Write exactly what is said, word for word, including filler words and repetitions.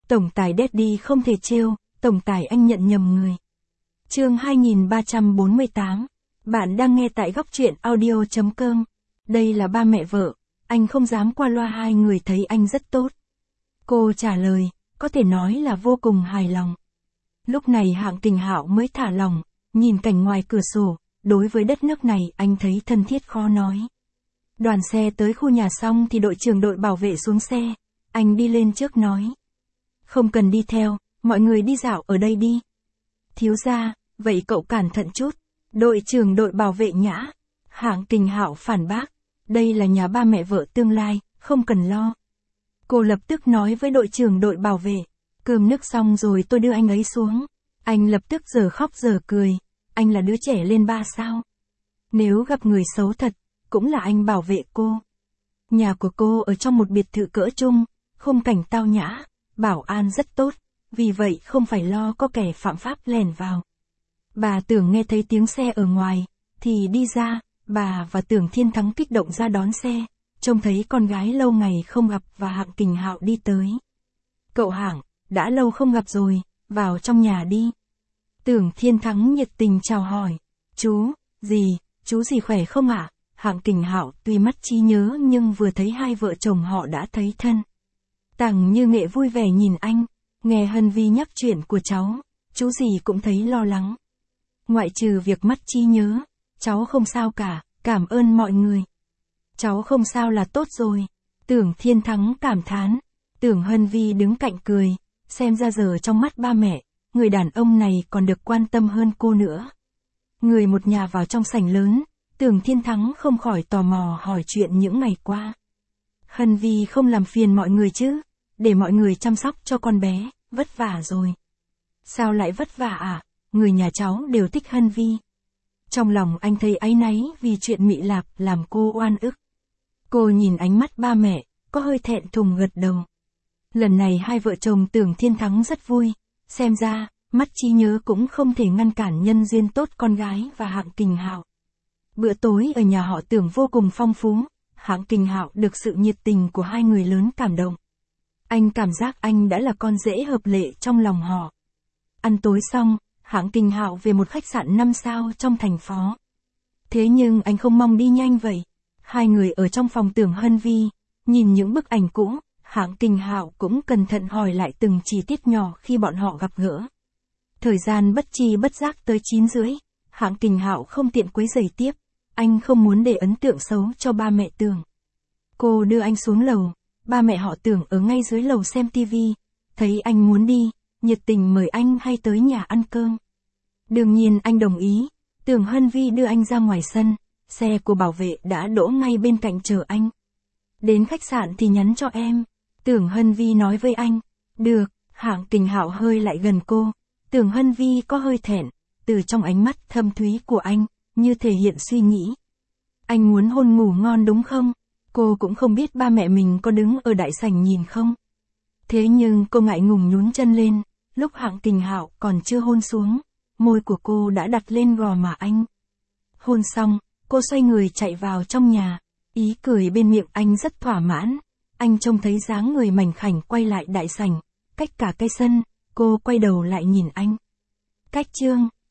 Tổng tài Daddy không thể trêu, tổng tài anh nhận nhầm người. Chương hai nghìn ba trăm bốn mươi tám. Bạn đang nghe tại góc truyện audio chấm com. Đây là ba mẹ vợ, anh không dám qua loa hai người thấy anh rất tốt. Cô trả lời, có thể nói là vô cùng hài lòng. Lúc này Hạng Kình Hạo mới thả lòng, nhìn cảnh ngoài cửa sổ, đối với đất nước này anh thấy thân thiết khó nói. Đoàn xe tới khu nhà xong thì đội trưởng đội bảo vệ xuống xe, anh đi lên trước nói. Không cần đi theo, mọi người đi dạo ở đây đi. Thiếu gia, vậy cậu cẩn thận chút. Đội trưởng đội bảo vệ nhã. Hạng Kình Hạo phản bác, đây là nhà ba mẹ vợ tương lai, không cần lo. Cô lập tức nói với đội trưởng đội bảo vệ, cơm nước xong rồi tôi đưa anh ấy xuống. Anh lập tức giờ khóc giờ cười, anh là đứa trẻ lên ba sao. Nếu gặp người xấu thật, cũng là anh bảo vệ cô. Nhà của cô ở trong một biệt thự cỡ trung, khung cảnh tao nhã, bảo an rất tốt, vì vậy không phải lo có kẻ phạm pháp lẻn vào. Bà Tưởng nghe thấy tiếng xe ở ngoài, thì đi ra, bà và Tưởng Thiên Thắng kích động ra đón xe, trông thấy con gái lâu ngày không gặp và Hạng Kình Hạo đi tới. Cậu Hạng, đã lâu không gặp rồi, vào trong nhà đi. Tưởng Thiên Thắng nhiệt tình chào hỏi, chú, gì, chú gì khỏe không ạ? À? Hạng Kình Hạo tuy mất trí nhớ nhưng vừa thấy hai vợ chồng họ đã thấy thân. Tằng Như Nghệ vui vẻ nhìn anh, nghe Hân Vi nhắc chuyện của cháu, chú gì cũng thấy lo lắng. Ngoại trừ việc mất trí nhớ, cháu không sao cả, cảm ơn mọi người. Cháu không sao là tốt rồi. Tưởng Thiên Thắng cảm thán. Tưởng Hân Vi đứng cạnh cười, xem ra giờ trong mắt ba mẹ, người đàn ông này còn được quan tâm hơn cô nữa. Người một nhà vào trong sảnh lớn, Tưởng Thiên Thắng không khỏi tò mò hỏi chuyện những ngày qua. Hân Vi không làm phiền mọi người chứ, để mọi người chăm sóc cho con bé, vất vả rồi. Sao lại vất vả à, người nhà cháu đều thích Hân Vi. Trong lòng anh thấy áy náy vì chuyện Mị Lạp làm cô oan ức. Cô nhìn ánh mắt ba mẹ, có hơi thẹn thùng gật đầu. Lần này hai vợ chồng Tưởng Thiên Thắng rất vui, xem ra, mất trí nhớ cũng không thể ngăn cản nhân duyên tốt con gái và Hạng Kình Hạo. Bữa tối ở nhà họ Tưởng vô cùng phong phú, Hạng Kình Hạo được sự nhiệt tình của hai người lớn cảm động. Anh cảm giác anh đã là con rể hợp lệ trong lòng họ. Ăn tối xong, Hạng Kình Hạo về một khách sạn năm sao trong thành phố. Thế nhưng anh không mong đi nhanh vậy. Hai người ở trong phòng Tưởng Hân Vi, nhìn những bức ảnh cũ, Hạng Kình Hạo cũng cẩn thận hỏi lại từng chi tiết nhỏ khi bọn họ gặp gỡ. Thời gian bất chi bất giác tới chín rưỡi, Hạng Kình Hạo không tiện quấy rầy tiếp, anh không muốn để ấn tượng xấu cho ba mẹ Tưởng. Cô đưa anh xuống lầu, ba mẹ họ Tưởng ở ngay dưới lầu xem tivi, thấy anh muốn đi, nhiệt tình mời anh hay tới nhà ăn cơm. Đương nhiên anh đồng ý, Tưởng Hân Vi đưa anh ra ngoài sân, xe của bảo vệ đã đỗ ngay bên cạnh chờ anh. Đến khách sạn thì nhắn cho em, Tưởng Hân Vi nói với anh. Được, Hạng Kình Hạo hơi lại gần cô, Tưởng Hân Vi có hơi thẹn, từ trong ánh mắt thâm thúy của anh, như thể hiện suy nghĩ. Anh muốn hôn ngủ ngon đúng không? Cô cũng không biết ba mẹ mình có đứng ở đại sảnh nhìn không. Thế nhưng cô ngại ngùng nhún chân lên, lúc Hạng Kình Hạo còn chưa hôn xuống, môi của cô đã đặt lên gò má anh. Hôn xong, cô xoay người chạy vào trong nhà, ý cười bên miệng anh rất thỏa mãn. Anh trông thấy dáng người mảnh khảnh quay lại đại sảnh, cách cả cái sân, cô quay đầu lại nhìn anh. Cách chương